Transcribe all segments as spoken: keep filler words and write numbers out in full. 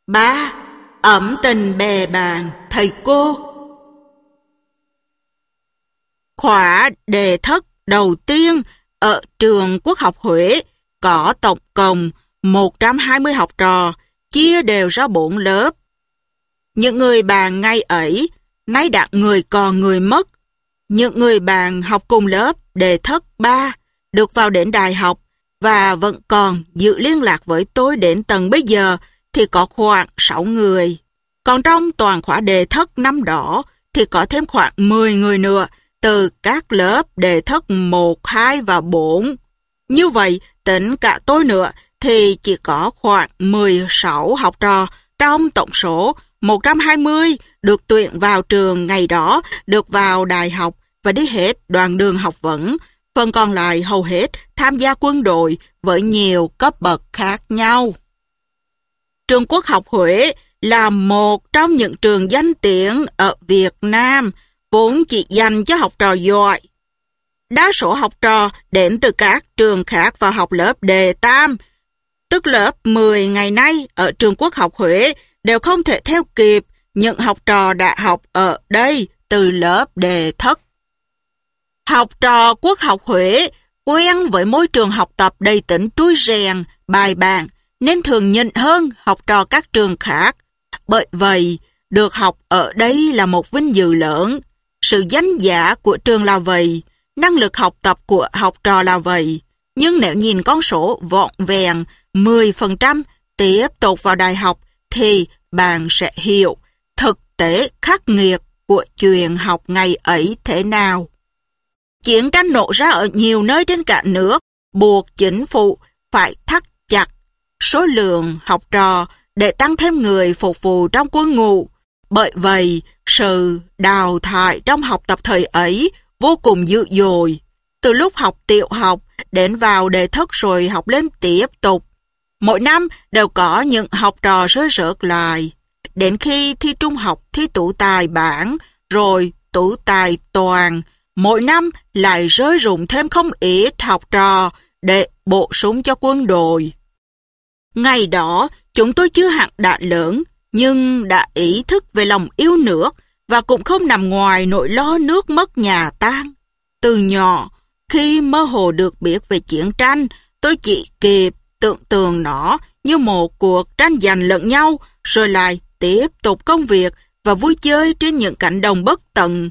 Ba. Ẩn tình bè bạn thầy cô. Khóa đề thất đầu tiên ở trường Quốc học Huế có tổng cộng một trăm hai mươi học trò, chia đều ra bốn lớp. Những người bạn ngày ấy, nay đã người còn người mất. Những người bạn học cùng lớp đề thất ba được vào đến đại học và vẫn còn giữ liên lạc với tôi đến tận bây giờ thì có khoảng sáu người. Còn trong toàn khóa đề thất năm đó thì có thêm khoảng mười người nữa từ các lớp đề thất một, hai và bốn. Như vậy, tính cả tôi nữa thì chỉ có khoảng mười sáu học trò trong tổng số một trăm hai mươi được tuyển vào trường ngày đó, được vào đại học và đi hết đoạn đường học vấn. Phần còn lại hầu hết tham gia quân đội với nhiều cấp bậc khác nhau. Trường Quốc học Huế là một trong những trường danh tiếng ở Việt Nam, vốn chỉ dành cho học trò giỏi. Đa số học trò đến từ các trường khác vào học lớp đề tam, tức lớp mười ngày nay ở trường Quốc học Huế đều không thể theo kịp những học trò đã học ở đây từ lớp đề thất. Học trò Quốc học Huế quen với môi trường học tập đầy tính trui rèn, bài bản nên thường nhịn hơn học trò các trường khác. Bởi vậy, được học ở đây là một vinh dự lớn. Sự danh giá của trường là vậy, năng lực học tập của học trò là vậy. Nhưng nếu nhìn con số vọn vẹn mười phần trăm tiếp tục vào đại học thì bạn sẽ hiểu thực tế khắc nghiệt của chuyện học ngày ấy thế nào. Chiến tranh nổ ra ở nhiều nơi trên cả nước, buộc chính phủ phải thắt chặt số lượng học trò để tăng thêm người phục vụ trong quân ngũ. Bởi vậy, sự đào thải trong học tập thời ấy vô cùng dữ dội. Từ lúc học tiểu học đến vào đề thất rồi học lên tiếp tục. Mỗi năm đều có những học trò rơi rớt lại. Đến khi thi trung học, thi tú tài bảng, rồi tú tài toàn, mỗi năm lại rơi rụng thêm không ít học trò để bổ sung cho quân đội. Ngày đó, chúng tôi chưa hẳn đã lớn, nhưng đã ý thức về lòng yêu nước và cũng không nằm ngoài nỗi lo nước mất nhà tan. Từ nhỏ, khi mơ hồ được biết về chiến tranh, tôi chỉ kịp tưởng tượng nó như một cuộc tranh giành lẫn nhau, rồi lại tiếp tục công việc và vui chơi trên những cánh đồng bất tận.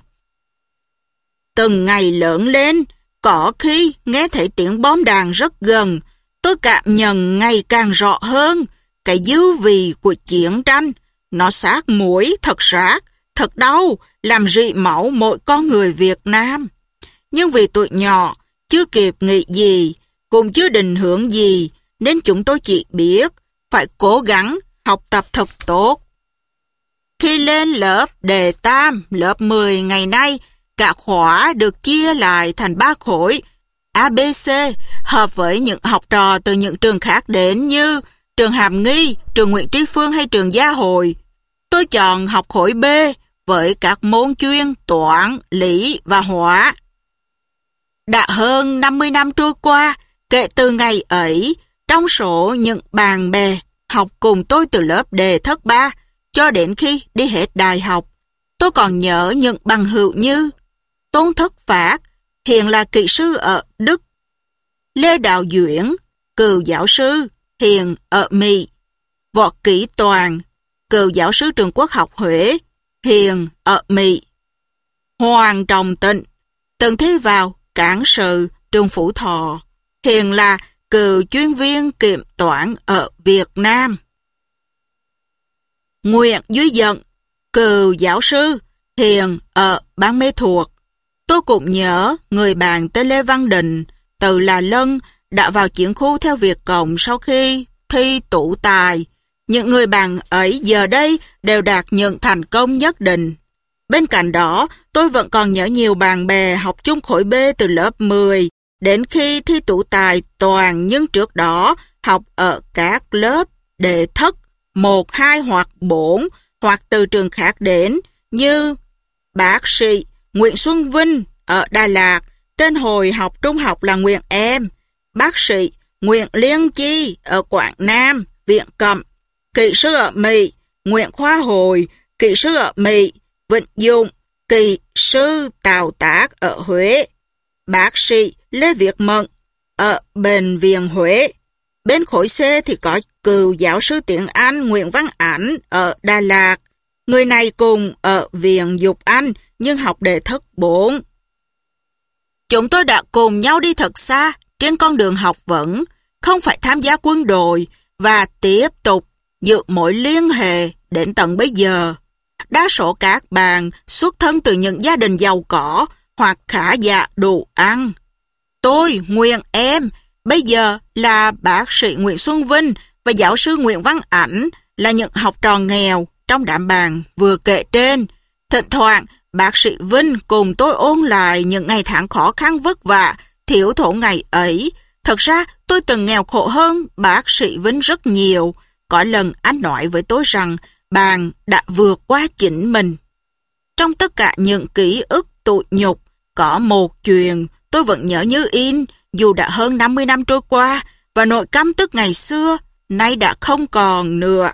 Từng ngày lớn lên, có khi nghe thấy tiếng bom đạn rất gần, tôi cảm nhận ngày càng rõ hơn cái dư vị của chiến tranh. Nó sát muối, thật rát, thật đau, làm rỉ máu mỗi con người Việt Nam. Nhưng vì tụi nhỏ, chưa kịp nghĩ gì, cũng chưa định hướng gì, nên chúng tôi chỉ biết phải cố gắng học tập thật tốt. Khi lên lớp đề tam, lớp mười ngày nay, cả khóa được chia lại thành ba khối A B C, hợp với những học trò từ những trường khác đến như trường Hàm Nghi, trường Nguyễn Tri Phương hay trường Gia Hội. Tôi chọn học khối B với các môn chuyên toán, lý và hóa. Đã hơn năm mươi năm trôi qua kể từ ngày ấy, trong số những bạn bè học cùng tôi từ lớp đề thất ba cho đến khi đi hết đại học, tôi còn nhớ những bằng hữu như Tôn Thất Phát, hiện là kỹ sư ở Đức; Lê Đạo Duyễn, cựu giáo sư, hiện ở Mỹ; Võ Kỷ Toàn, cựu giáo sư trường Quốc học Huế, hiện ở Mỹ; Hoàng Trọng Tịnh, từng thi vào cán sự trường Phú Thọ, hiện là cựu chuyên viên kiểm toán ở Việt Nam; Nguyễn Duy Dận, cựu giáo sư, hiện ở Ban Mê Thuột. Tôi cũng nhớ người bạn tên Lê Văn Định, từ là Lân, đã vào chiến khu theo Việt Cộng sau khi thi tú tài. Những người bạn ấy giờ đây đều đạt những thành công nhất định. Bên cạnh đó, tôi vẫn còn nhớ nhiều bạn bè học chung khối B từ lớp mười, đến khi thi tú tài toàn, nhưng trước đó học ở các lớp đề thất một, hai hoặc bốn, hoặc từ trường khác đến, như bác sĩ Nguyễn Xuân Vinh ở Đà Lạt, tên hồi học trung học là Nguyễn Em; bác sĩ Nguyễn Liên Chi ở Quảng Nam, Viện Cẩm; kỹ sư ở Mỹ, Nguyễn Khoa Hồi, kỹ sư ở Mỹ, Vĩnh Dụng, kỹ sư tạo tác ở Huế, bác sĩ Lê Việt Mận ở Bệnh viện Huế. Bên khối C thì có cựu giáo sư tiếng Anh Nguyễn Văn Ảnh ở Đà Lạt. Người này cùng ở Viện Dục Anh nhưng học đề thất bốn. Chúng tôi đã cùng nhau đi thật xa trên con đường học vấn, không phải tham gia quân đội và tiếp tục giữ mối liên hệ đến tận bây giờ. Đa số các bạn xuất thân từ những gia đình giàu có hoặc khá giả đủ ăn. Tôi, Nguyên em, bây giờ là bác sĩ Nguyễn Xuân Vinh và giáo sư Nguyễn Văn Ảnh là những học trò nghèo trong đám bạn vừa kể trên. Thỉnh thoảng, bác sĩ Vinh cùng tôi ôn lại những ngày tháng khó khăn vất vả, thiếu thốn ngày ấy. Thật ra, tôi từng nghèo khổ hơn bác sĩ Vinh rất nhiều. Có lần anh nói với tôi rằng bạn đã vượt qua chính mình. Trong tất cả những ký ức tủi nhục, có một chuyện tôi vẫn nhớ như in, dù đã hơn năm mươi năm trôi qua, và nỗi căm tức ngày xưa nay đã không còn nữa.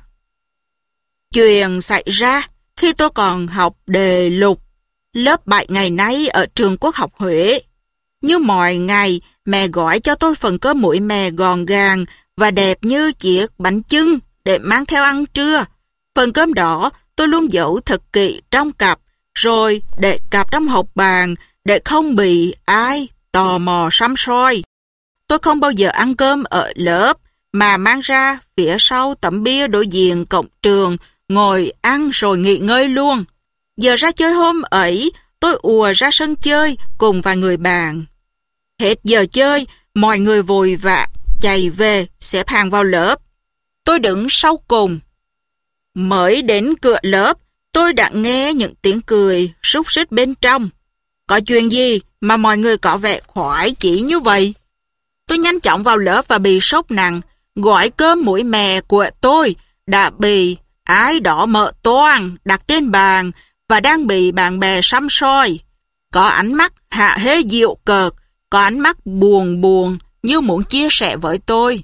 Chuyện xảy ra khi tôi còn học đề lục, lớp bảy ngày nay ở trường Quốc học Huế. Như mọi ngày, mẹ gói cho tôi phần cơm muỗi mè gòn gàng và đẹp như chiếc bánh chưng để mang theo ăn trưa. Phần cơm đỏ tôi luôn giấu thật kỹ trong cặp, rồi để cặp trong hộp bàn để không bị ai tò mò săm soi. Tôi không bao giờ ăn cơm ở lớp mà mang ra phía sau tấm bia đối diện cổng trường, ngồi ăn rồi nghỉ ngơi luôn. Giờ ra chơi hôm ấy, tôi ùa ra sân chơi cùng vài người bạn. Hết giờ chơi, mọi người vội vã chạy về xếp hàng vào lớp. Tôi đứng sau cùng. Mới đến cửa lớp, tôi đã nghe những tiếng cười rúc rít bên trong. Có chuyện gì mà mọi người có vẻ khoái chỉ như vậy? Tôi nhanh chóng vào lớp và bị sốc nặng. Gói cơm muỗi mè của tôi đã bị ai đó mở toang đặt trên bàn và đang bị bạn bè săm soi. Có ánh mắt hạ hê dịu cợt, có ánh mắt buồn buồn như muốn chia sẻ với tôi.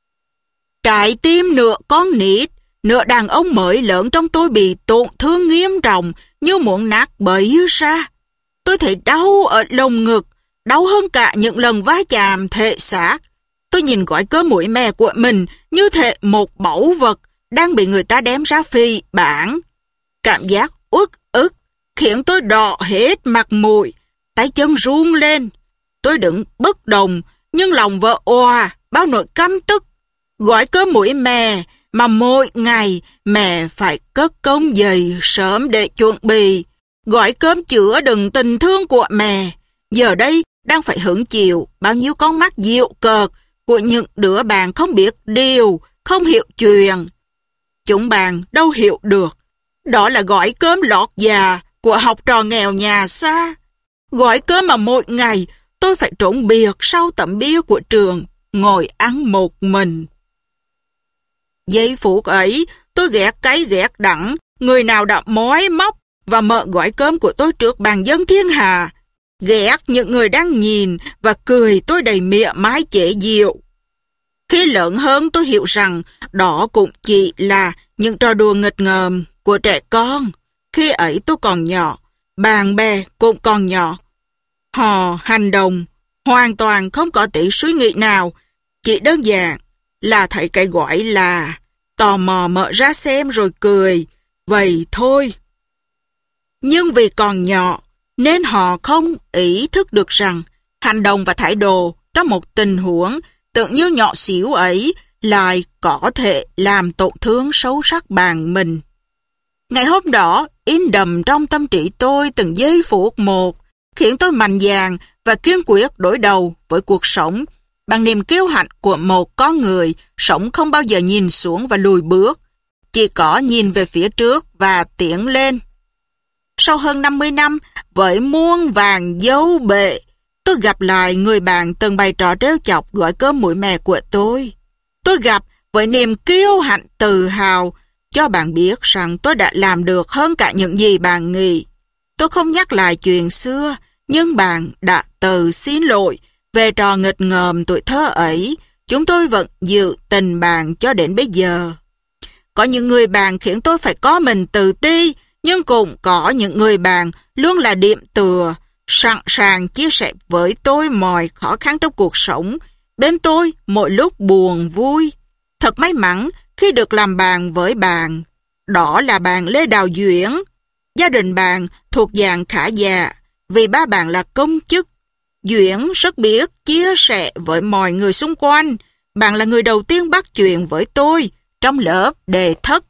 Trái tim nửa con nít, nửa đàn ông mới lớn trong tôi bị tổn thương nghiêm trọng như muốn nát bấy ra. Tôi thấy đau ở lồng ngực, đau hơn cả những lần va chạm thể xác. Tôi nhìn gói cơm muỗi mè của mình như thể một báu vật đang bị người ta đem ra phì bảng. Cảm giác uất ức khiến tôi đỏ hết mặt mũi, tay chân run lên. Tôi đứng bất động, nhưng lòng vỡ òa bao nỗi căm tức. Gói cơm muỗi mè mà mỗi ngày mẹ phải cất công dậy sớm để chuẩn bị. Gói cơm chứa đựng tình thương của mẹ, giờ đây đang phải hứng chịu bao nhiêu con mắt dịu cợt của những đứa bạn không biết điều, không hiểu chuyện. Chúng bạn đâu hiểu được. Đó là gói cơm lót già của học trò nghèo nhà xa. Gói cơm mà mỗi ngày tôi phải trốn biệt sau tấm bia của trường, ngồi ăn một mình. Giây phút ấy, tôi ghét cái ghét đắng, người nào đã mói móc và mở gói cơm của tôi trước bàn dân thiên hà. Ghét những người đang nhìn và cười tôi đầy mỉa mai chế giễu. Khi lớn hơn tôi hiểu rằng đó cũng chỉ là những trò đùa nghịch ngợm của trẻ con. Khi ấy tôi còn nhỏ, bạn bè cũng còn nhỏ. Họ hành động hoàn toàn không có tí suy nghĩ nào, chỉ đơn giản là thấy cái gọi là tò mò mở ra xem rồi cười, vậy thôi. Nhưng vì còn nhỏ nên họ không ý thức được rằng hành động và thái độ trong một tình huống tưởng như nhỏ xíu ấy lại có thể làm tổn thương sâu sắc bạn mình. Ngày hôm đó in đậm trong tâm trí tôi từng giây phút một, khiến tôi mạnh dạn và kiên quyết đối đầu với cuộc sống bằng niềm kiêu hãnh của một con người sống không bao giờ nhìn xuống và lùi bước, chỉ có nhìn về phía trước và tiến lên. Sau hơn năm mươi năm, với muôn vàng dấu bệ, tôi gặp lại người bạn từng bày trò trêu chọc gói cơm muỗi mè của tôi. Tôi gặp với niềm kiêu hãnh tự hào, cho bạn biết rằng tôi đã làm được hơn cả những gì bạn nghĩ. Tôi không nhắc lại chuyện xưa, nhưng bạn đã tự xin lỗi về trò nghịch ngợm tuổi thơ ấy. Chúng tôi vẫn giữ tình bạn cho đến bây giờ. Có những người bạn khiến tôi phải có mình tự ti, nhưng cũng có những người bạn luôn là điểm tựa, sẵn sàng chia sẻ với tôi mọi khó khăn trong cuộc sống, bên tôi mỗi lúc buồn vui. Thật may mắn khi được làm bạn với bạn. Đó là bạn Lê Đào Duyển. Gia đình bạn thuộc dạng khá giả, vì ba bạn là công chức. Duyển rất biết chia sẻ với mọi người xung quanh. Bạn là người đầu tiên bắt chuyện với tôi trong lớp đề thất.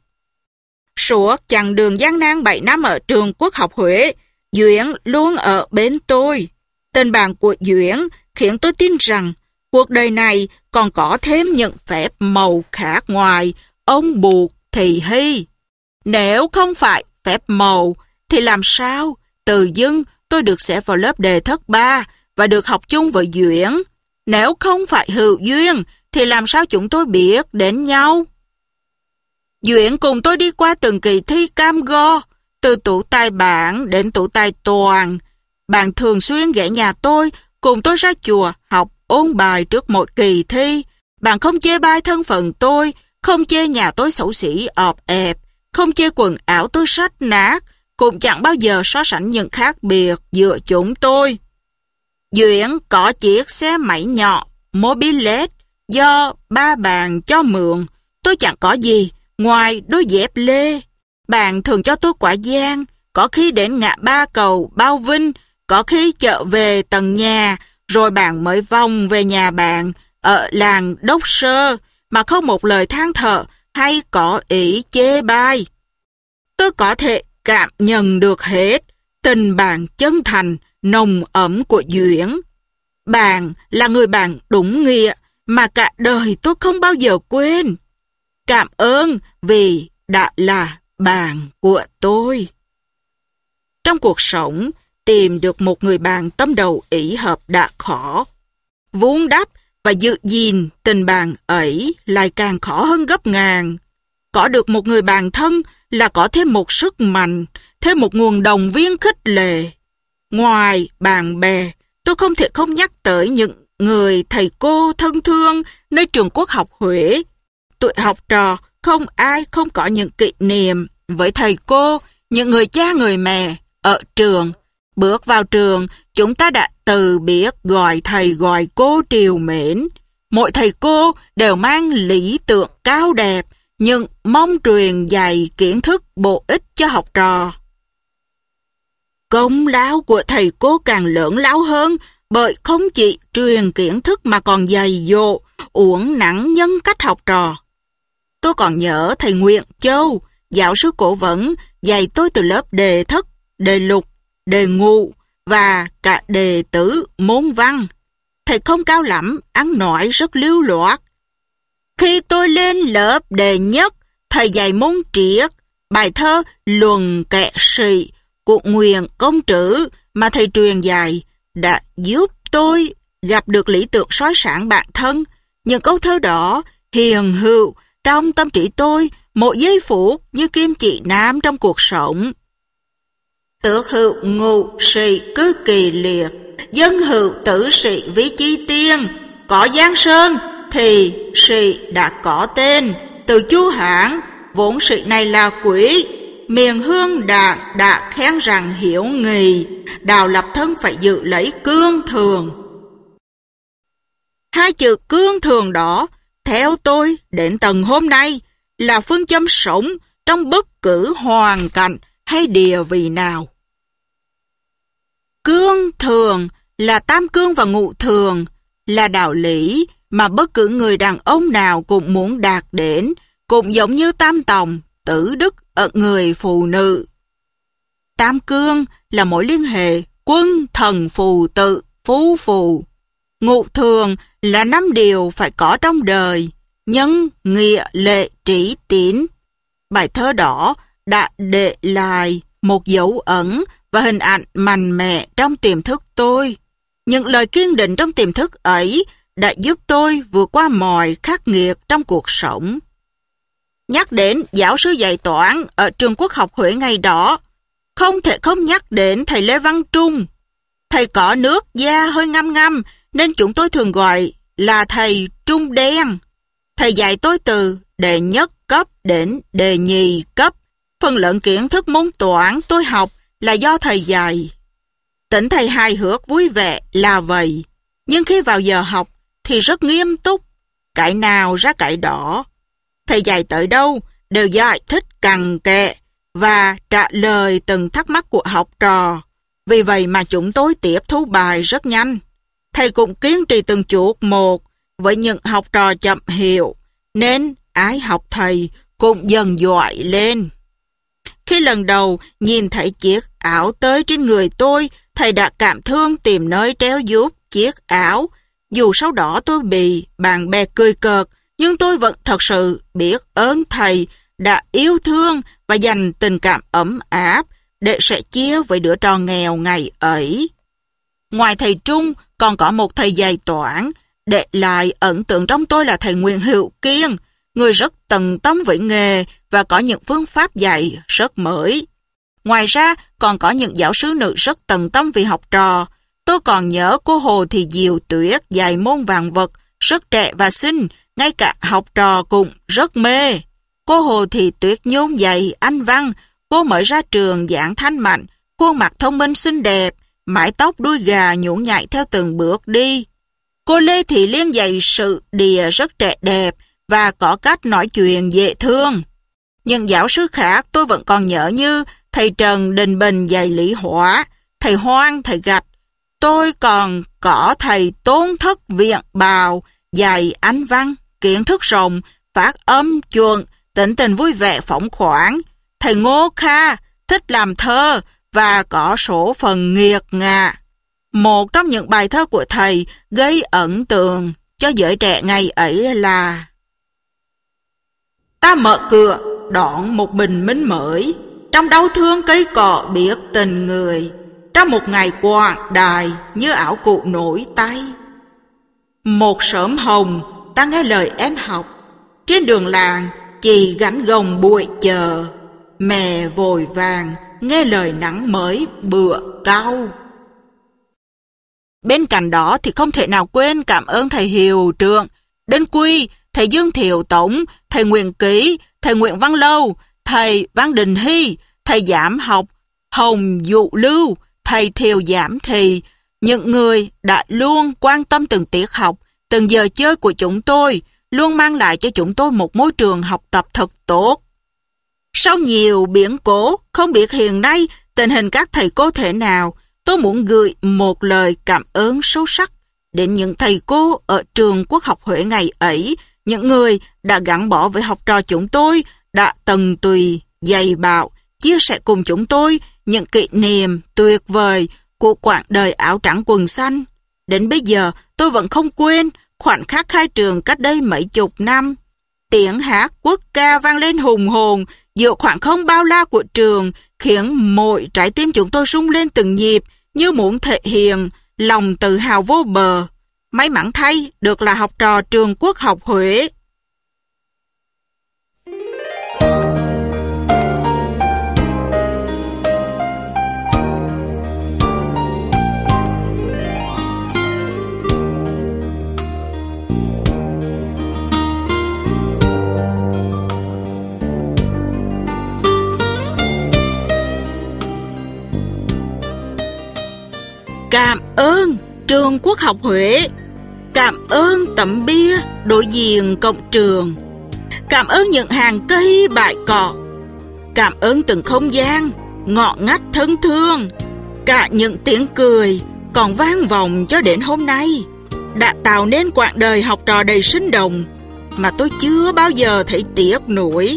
Suốt chặng đường gian nan bảy năm ở trường Quốc học Huế, Duyển luôn ở bên tôi. Tình bạn của Duyển khiến tôi tin rằng cuộc đời này còn có thêm những phép màu khác ngoài ông buộc thì hy. Nếu không phải phép màu, thì làm sao tự dưng tôi được xếp vào lớp đề thất ba và được học chung với Duyển? Nếu không phải hữu duyên, thì làm sao chúng tôi biết đến nhau? Duyển cùng tôi đi qua từng kỳ thi cam go, từ tủ tài bản đến tủ tài toàn. Bạn thường xuyên ghé nhà tôi, cùng tôi ra chùa học ôn bài trước mỗi kỳ thi. Bạn không chê bai thân phận tôi, không chê nhà tôi xấu xí ọp ẹp, không chê quần áo tôi rách nát, cũng chẳng bao giờ so sánh những khác biệt giữa chúng tôi. Duyển có chiếc xe máy nhỏ, mobilette, do ba bạn cho mượn. Tôi chẳng có gì ngoài đôi dép lê. Bạn thường cho tôi quả giang, có khi đến ngã ba cầu Bao Vinh, có khi chợ về tầng nhà, rồi bạn mới vòng về nhà bạn ở làng Đốc Sơ, mà không một lời than thở hay có ý chê bai. Tôi có thể cảm nhận được hết tình bạn chân thành, nồng ấm của Duyển. Bạn là người bạn đúng nghĩa mà cả đời tôi không bao giờ quên. Cảm ơn vì đã là bạn của tôi. Trong cuộc sống, tìm được một người bạn tâm đầu ý hợp đã khó. Vun đắp và giữ gìn tình bạn ấy lại càng khó hơn gấp ngàn. Có được một người bạn thân là có thêm một sức mạnh, thêm một nguồn động viên khích lệ. Ngoài bạn bè, tôi không thể không nhắc tới những người thầy cô thân thương nơi trường Quốc học Huế. Tụi học trò không ai không có những kỷ niệm với thầy cô, những người cha người mẹ ở trường. Bước vào trường, chúng ta đã từ biết gọi thầy gọi cô triều mến. Mỗi thầy cô đều mang lý tưởng cao đẹp, nhưng mong truyền dạy kiến thức bổ ích cho học trò. Công lao của thầy cô càng lớn lao hơn, bởi không chỉ truyền kiến thức mà còn dạy dỗ, uốn nắn nhân cách học trò. Tôi còn nhớ thầy Nguyễn Châu, giáo sư cổ vấn, dạy tôi từ lớp đề thất, đề lục, đề ngụ và cả đề tứ môn văn. Thầy không cao lắm, ăn nói rất lưu loát. Khi tôi lên lớp đề nhất, thầy dạy môn triết, bài thơ Luận Kệ Sĩ của Nguyễn Công Trứ mà thầy truyền dạy đã giúp tôi gặp được lý tưởng soi sáng bản thân. Những câu thơ đó hiền hữu trong tâm trí tôi một giây phút như kim chỉ nam trong cuộc sống. Tước hữu ngụ sĩ cứ kỳ liệt, dân hữu tử sĩ ví chi tiên. Có Giang Sơn thì sĩ đã có tên, từ Chu Hán vốn sĩ này là quý. Miền Hương Đạn đã khen rằng hiếu nghị, Đào lập thân phải giữ lấy cương thường. Hai chữ cương thường đó, theo tôi đến tận hôm nay, là phương châm sống trong bất cứ hoàn cảnh hay địa vị nào. Cương thường là tam cương và ngũ thường, là đạo lý mà bất cứ người đàn ông nào cũng muốn đạt đến, cũng giống như tam tòng, tử đức ở người phụ nữ. Tam cương là mối liên hệ quân thần phù tự, phú phù. Ngũ thường là năm điều phải có trong đời: nhân, nghĩa, lệ, trí, tín. Bài thơ đó đã để lại một dấu ấn và hình ảnh mạnh mẽ trong tiềm thức tôi. Những lời kiên định trong tiềm thức ấy đã giúp tôi vượt qua mọi khắc nghiệt trong cuộc sống. Nhắc đến giáo sư dạy toán ở trường Quốc học Huế ngày đó, không thể không nhắc đến thầy Lê Văn Trung. Thầy có nước da hơi ngăm ngăm nên chúng tôi thường gọi là thầy Trung Đen. Thầy dạy tôi từ đệ nhất cấp đến đề nhì cấp. Phần lớn kiến thức môn toán tôi học là do thầy dạy. Tỉnh thầy hài hước vui vẻ là vậy, nhưng khi vào giờ học thì rất nghiêm túc, cãi nào ra cãi đó. Thầy dạy tới đâu đều giải thích cặn kẽ và trả lời từng thắc mắc của học trò. Vì vậy mà chúng tôi tiếp thu bài rất nhanh. Thầy cũng kiên trì từng chút một với những học trò chậm hiểu, nên ái học thầy cũng dần giỏi lên. Khi lần đầu nhìn thấy chiếc áo tới trên người tôi, thầy đã cảm thương tìm nơi treo giúp chiếc áo. Dù sau đó tôi bị bạn bè cười cợt, nhưng tôi vẫn thật sự biết ơn thầy đã yêu thương và dành tình cảm ấm áp để sẻ chia với đứa trò nghèo ngày ấy. Ngoài thầy Trung, còn có một thầy dạy toán, để lại ấn tượng trong tôi là thầy Nguyễn Hữu Kiên, người rất tận tâm với nghề và có những phương pháp dạy rất mới. Ngoài ra, còn có những giáo sư nữ rất tận tâm vì học trò. Tôi còn nhớ cô Hồ Thị Diệu Tuyết dạy môn vạn vật, rất trẻ và xinh, ngay cả học trò cũng rất mê. Cô Hồ Thị Tuyết Nhung dạy Anh văn, cô mới ra trường dáng thanh mạnh, khuôn mặt thông minh xinh đẹp, mái tóc đuôi gà nhũn nhảy theo từng bước đi. Cô Lê Thị Liên dạy sự địa rất trẻ đẹp và có cách nói chuyện dễ thương. Những giáo sư khác tôi vẫn còn nhớ như thầy Trần Đình Bình dạy lý hóa, thầy Hoang, thầy Gạch. Tôi còn có thầy Tôn Thất Viện Bào dạy Anh văn, kiến thức rộng, phát âm chuẩn, tính tình vui vẻ phóng khoáng. Thầy Ngô Kha thích làm thơ và có số phần nghiệt ngạ. Một trong những bài thơ của thầy gây ấn tượng cho giới trẻ ngày ấy là: ta mở cửa đón một bình minh mới, trong đau thương cây cỏ biết tình người, trong một ngày quảng đại như áo cụ nổi tay. Một sớm hồng ta nghe lời em học, trên đường làng chị gánh gồng bụi chờ, mẹ vội vàng nghe lời nắng mới bữa cau. Bên cạnh đó thì không thể nào quên cảm ơn thầy Hiệu Trưởng, Đinh Quy, thầy Dương Thiệu Tổng, thầy Nguyễn Ký, thầy Nguyễn Văn Lâu, thầy Văn Đình Hy, thầy giám học Hồng Dụ Lưu, thầy Thiều Giám Thị, những người đã luôn quan tâm từng tiết học, từng giờ chơi của chúng tôi, luôn mang lại cho chúng tôi một môi trường học tập thật tốt. Sau nhiều biến cố, không biết hiện nay tình hình các thầy cô thế nào, tôi muốn gửi một lời cảm ơn sâu sắc đến những thầy cô ở trường Quốc học Huế ngày ấy, những người đã gắn bó với học trò chúng tôi, đã tận tụy, dạy bảo, chia sẻ cùng chúng tôi những kỷ niệm tuyệt vời của quãng đời áo trắng quần xanh. Đến bây giờ, tôi vẫn không quên khoảnh khắc khai trường cách đây mấy chục năm. Tiếng hát quốc ca vang lên hùng hồn giữa khoảng không bao la của trường, khiến mỗi trái tim chúng tôi rung lên từng nhịp như muốn thể hiện lòng tự hào vô bờ. May mắn thay được là học trò trường Quốc học Huế. Cảm ơn trường Quốc học Huế, cảm ơn tấm bia đối diện cổng trường, cảm ơn những hàng cây bãi cỏ, cảm ơn từng không gian ngọ ngách thân thương, cả những tiếng cười còn vang vọng cho đến hôm nay đã tạo nên quãng đời học trò đầy sinh động mà tôi chưa bao giờ thấy tiếc nuối.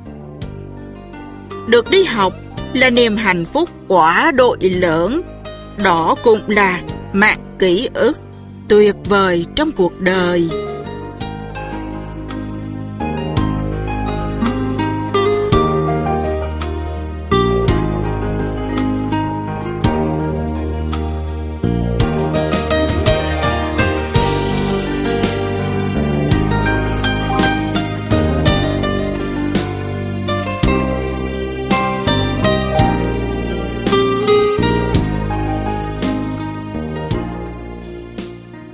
Được đi học là niềm hạnh phúc quá đội lớn. Đó cũng là mảng ký ức tuyệt vời trong cuộc đời.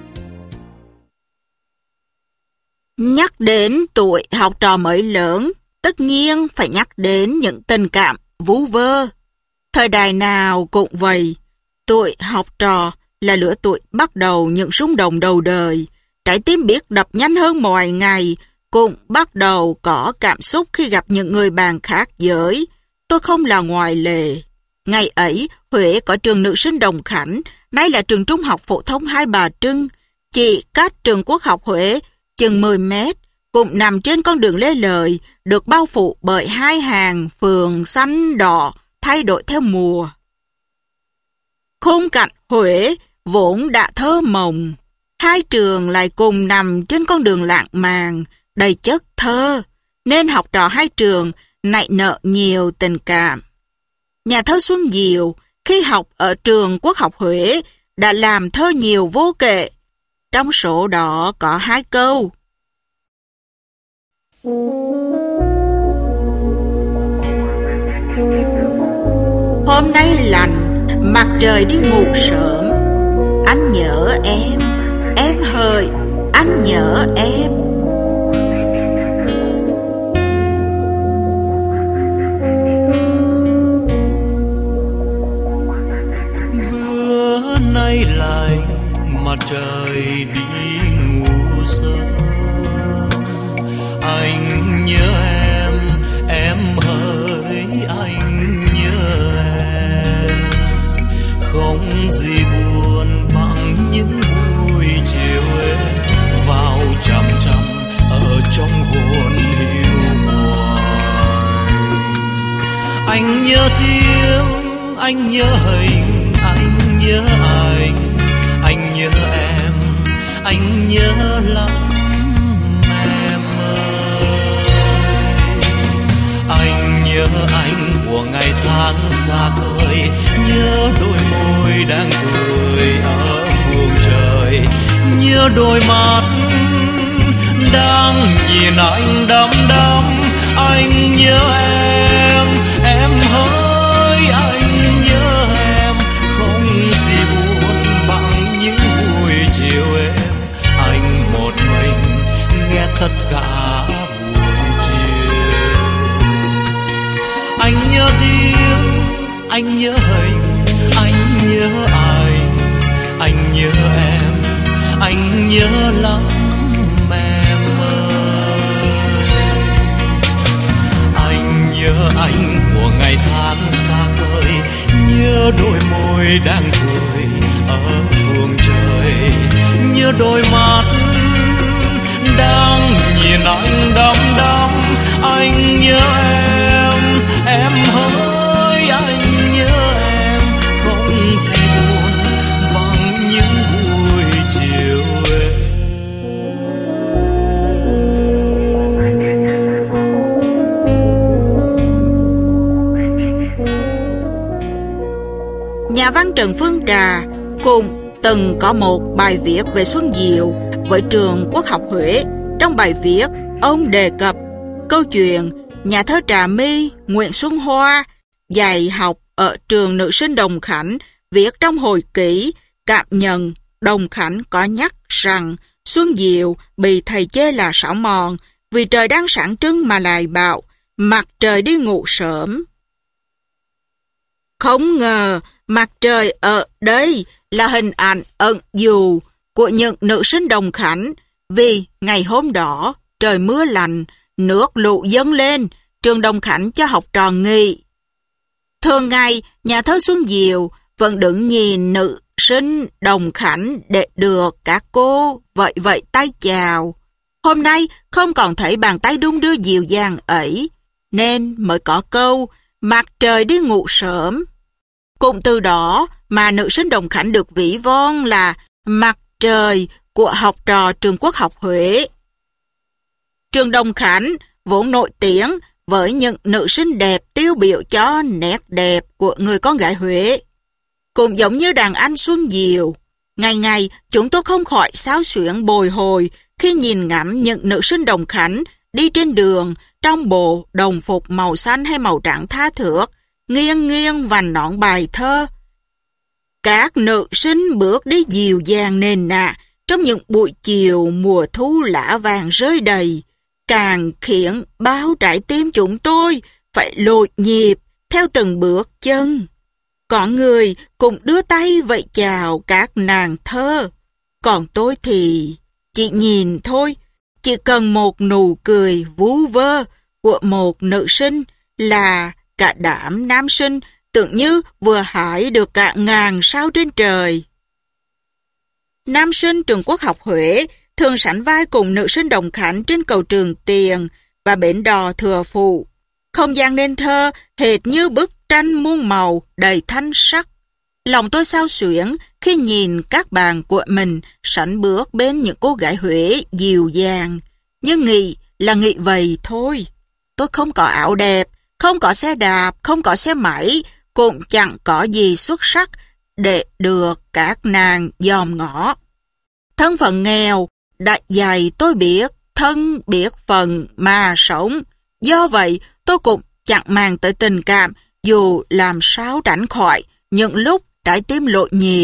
Nhắc đến tuổi học trò mới lớn, tất nhiên phải nhắc đến những tình cảm vu vơ. Thời đại nào cũng vậy, tuổi học trò là lứa tuổi bắt đầu những xung động đầu đời. Trái tim biết đập nhanh hơn mọi ngày, cũng bắt đầu có cảm xúc khi gặp những người bạn khác giới. Tôi không là ngoại lệ. Ngày ấy, Huế có trường nữ sinh Đồng Khánh, nay là trường trung học phổ thông Hai Bà Trưng. Chỉ cách trường Quốc học Huế chừng mười mét, cũng nằm trên con đường Lê Lợi, được bao phủ bởi hai hàng phường xanh đỏ thay đổi theo mùa. Khung cảnh Huế vốn đã thơ mộng, hai trường lại cùng nằm trên con đường lãng mạn, đầy chất thơ, nên học trò hai trường nảy nở nhiều tình cảm. Nhà thơ Xuân Diệu khi học ở trường Quốc học Huế đã làm thơ nhiều vô kể. Trong số đó có hai câu. Hôm nay lành, mặt trời đi ngủ sớm, anh nhớ em, em hỡi, anh nhớ em. Bữa nay lành, mặt trời đi ngủ sớm, anh nhớ em, em hỡi anh nhớ em. Không gì buồn bằng những buổi chiều em vào chằm chằm ở trong hồn hiu hoài. Anh nhớ tiếng, anh nhớ hình, anh nhớ anh, anh nhớ em, anh nhớ lắm em ơi. Anh nhớ anh của ngày tháng xa khơi, nhớ đôi môi đang cười ở phương trời, nhớ đôi mắt đang nhìn anh đăm đăm. Anh nhớ em, em hỡi anh nhớ em. Không gì buồn bằng những buổi chiều em anh một mình nghe tất cả buổi chiều. Anh nhớ tiếng, anh nhớ hình, anh nhớ anh, anh nhớ em, anh nhớ lắm em ơi. Anh nhớ anh của ngày tháng xa khơi, nhớ đôi môi đang cười ở phương trời, nhớ đôi mắt đang nhìn anh đăm đăm. Anh nhớ em, em hỡi anh nhớ em. Không gì buồn bằng những buổi chiều em. Nhà văn Trần Phương Trà cũng từng có một bài viết về Xuân Diệu với trường Quốc học Huế. Trong bài viết, ông đề cập câu chuyện nhà thơ Trà My Nguyễn Xuân Hoa dạy học ở trường nữ sinh Đồng Khánh, viết trong hồi ký cảm nhận Đồng Khánh có nhắc rằng Xuân Diệu bị thầy chê là xảo mòn vì trời đang sáng trưng mà lại bảo mặt trời đi ngủ sớm. Không ngờ mặt trời ở đây là hình ảnh ẩn dụ của những nữ sinh Đồng Khánh, vì ngày hôm đó trời mưa lạnh, nước lũ dâng lên, trường Đồng Khánh cho học trò nghỉ. Thường ngày, nhà thơ Xuân Diệu vẫn đứng nhìn nữ sinh Đồng Khánh để được các cô vẫy vẫy tay chào. Hôm nay không còn thấy bàn tay đung đưa dịu dàng ấy, nên mới có câu mặt trời đi ngủ sớm. Cũng từ đó mà nữ sinh Đồng Khánh được ví von là mặt trời của học trò trường Quốc học Huế. Trường Đồng Khánh vốn nổi tiếng với những nữ sinh đẹp tiêu biểu cho nét đẹp của người con gái Huế. Cũng giống như đàn anh Xuân Diệu, ngày ngày chúng tôi không khỏi xao xuyến bồi hồi khi nhìn ngắm những nữ sinh Đồng Khánh đi trên đường trong bộ đồng phục màu xanh hay màu trắng tha thước, nghiêng nghiêng vành nón bài thơ. Các nữ sinh bước đi dịu dàng nền nạ trong những buổi chiều mùa thu lá vàng rơi đầy. càng khiến bao trái tim chúng tôi phải lội nhịp theo từng bước chân. Có người cũng đưa tay vẫy chào các nàng thơ. Còn tôi thì chỉ nhìn thôi, chỉ cần một nụ cười vu vơ của một nữ sinh là cả đám nam sinh tưởng như vừa hái được cả ngàn sao trên trời. Nam sinh trường Quốc học Huế thường sánh vai cùng nữ sinh Đồng Khánh trên cầu Trường Tiền và bến đò Thừa Phụ. Không gian nên thơ hệt như bức tranh muôn màu đầy thanh sắc. Lòng tôi xao xuyễn khi nhìn các bạn của mình sánh bước bên những cô gái Huế dịu dàng. Nhưng nghĩ là nghĩ vậy thôi. Tôi không có áo đẹp, không có xe đạp, không có xe máy, cũng chẳng có gì xuất sắc để được các nàng dòm ngõ. Thân phận nghèo đã dạy tôi biết thân biết phận mà sống. Do vậy tôi cũng chẳng màng tới tình cảm, dù làm sao tránh khỏi những lúc trái tim lộn nhịp.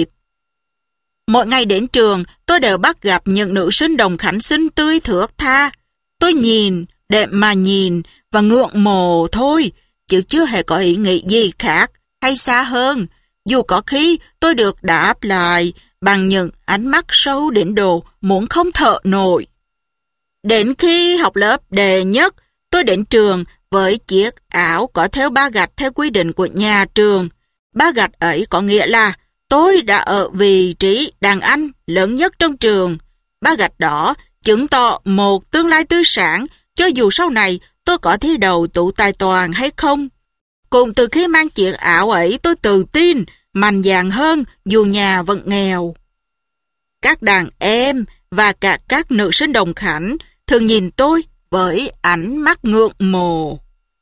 Mỗi ngày đến trường, tôi đều bắt gặp những nữ sinh Đồng Khánh xinh tươi thước tha. Tôi nhìn, đẹp mà nhìn và ngưỡng mộ thôi, chứ chưa hề có ý nghĩ gì khác hay xa hơn. Dù có khi tôi được đáp lại bằng những ánh mắt sâu đến độ muốn không thở nổi. Đến khi học lớp đệ nhất, tôi đến trường với chiếc áo có thêu ba gạch theo quy định của nhà trường. Ba gạch ấy có nghĩa là tôi đã ở vị trí đàn anh lớn nhất trong trường. Ba gạch đỏ chứng tỏ một tương lai tươi sáng, cho dù sau này tôi có thi đậu tụ tài toàn hay không. Cùng từ khi mang chiếc áo ấy, tôi tự tin, mạnh dạn hơn dù nhà vẫn nghèo. Các đàn em và cả các nữ sinh Đồng Khánh thường nhìn tôi với ánh mắt ngưỡng mộ.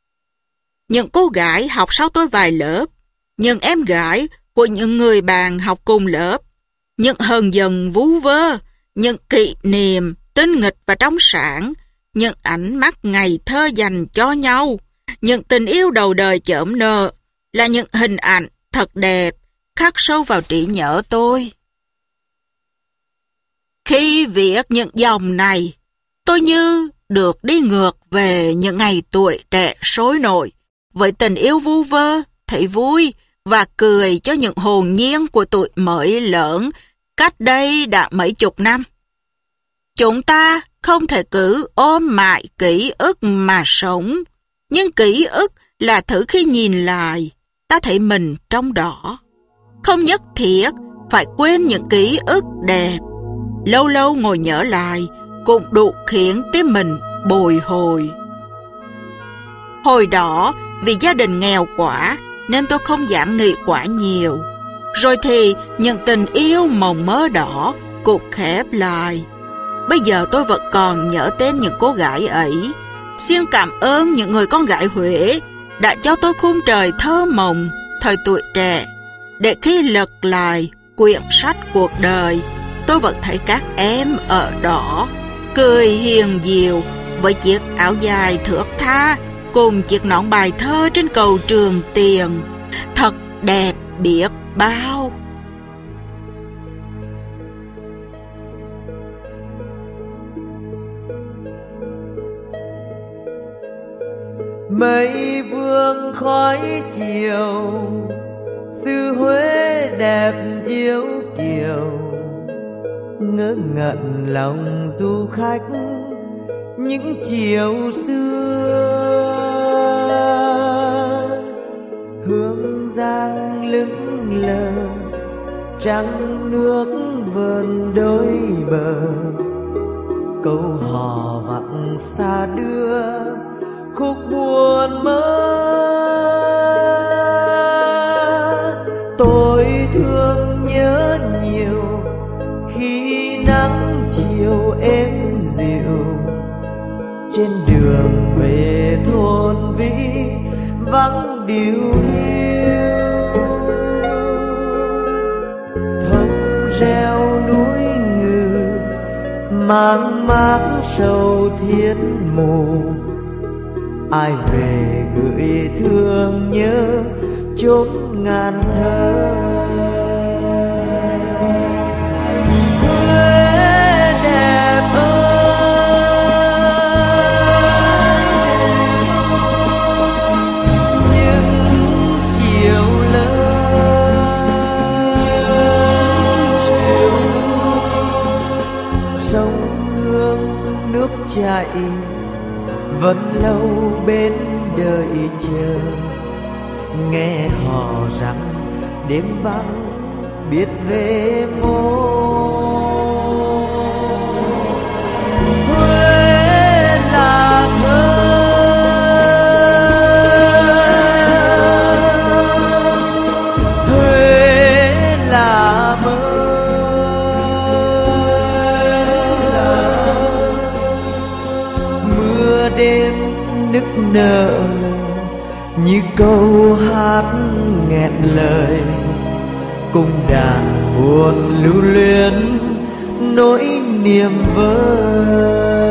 Những cô gái học sau tôi vài lớp, những em gái của những người bạn học cùng lớp, những hờn dần vú vơ, những kỷ niệm tinh nghịch và trong sáng, những ánh mắt ngày thơ dành cho nhau, những tình yêu đầu đời chởm nợ là những hình ảnh thật đẹp khắc sâu vào trí nhớ tôi. Khi viết những dòng này, tôi như được đi ngược về những ngày tuổi trẻ sôi nổi, với tình yêu vu vơ, thấy vui và cười cho những hồn nhiên của tuổi mới lớn cách đây đã mấy chục năm. Chúng ta không thể cứ ôm mãi ký ức mà sống, nhưng ký ức là thứ khi nhìn lại, ta thấy mình trong đó. Không nhất thiết phải quên những ký ức đẹp. Lâu lâu ngồi nhớ lại cũng đủ khiến tim mình bồi hồi. Hồi đó, vì gia đình nghèo quá nên tôi không dám nghĩ quá nhiều. Rồi thì những tình yêu mộng mơ đỏ cũng khép lại. Bây giờ tôi vẫn còn nhớ tên những cô gái ấy. Xin cảm ơn những người con gái Huế đã cho tôi khung trời thơ mộng thời tuổi trẻ, để khi lật lại quyển sách cuộc đời, tôi vẫn thấy các em ở đó, cười hiền diệu với chiếc áo dài thước tha cùng chiếc nón bài thơ trên cầu Trường Tiền. Thật đẹp biết bao. Mây vương khói chiều, xứ Huế đẹp yêu kiều, ngỡ ngẩn lòng du khách những chiều xưa. Hương giang lững lờ, trăng nước vờn đôi bờ, câu hò vặn xa đưa khúc buồn mơ. Tôi thương nhớ nhiều khi nắng chiều êm dịu, trên đường về thôn Vĩ vắng điều hiu. Thấp reo núi Ngừ mang mát sầu thiết mù, ai về gửi thương nhớ chốn ngàn thơ. Huế đẹp ơi, vẫn lâu bên đợi chờ, nghe họ rằng đêm vắng biết về mô. Huế là thơ, Huế là mơ, mưa đêm nức nở như câu hát nghẹn lời, cùng đàn buồn lưu luyến nỗi niềm vơi.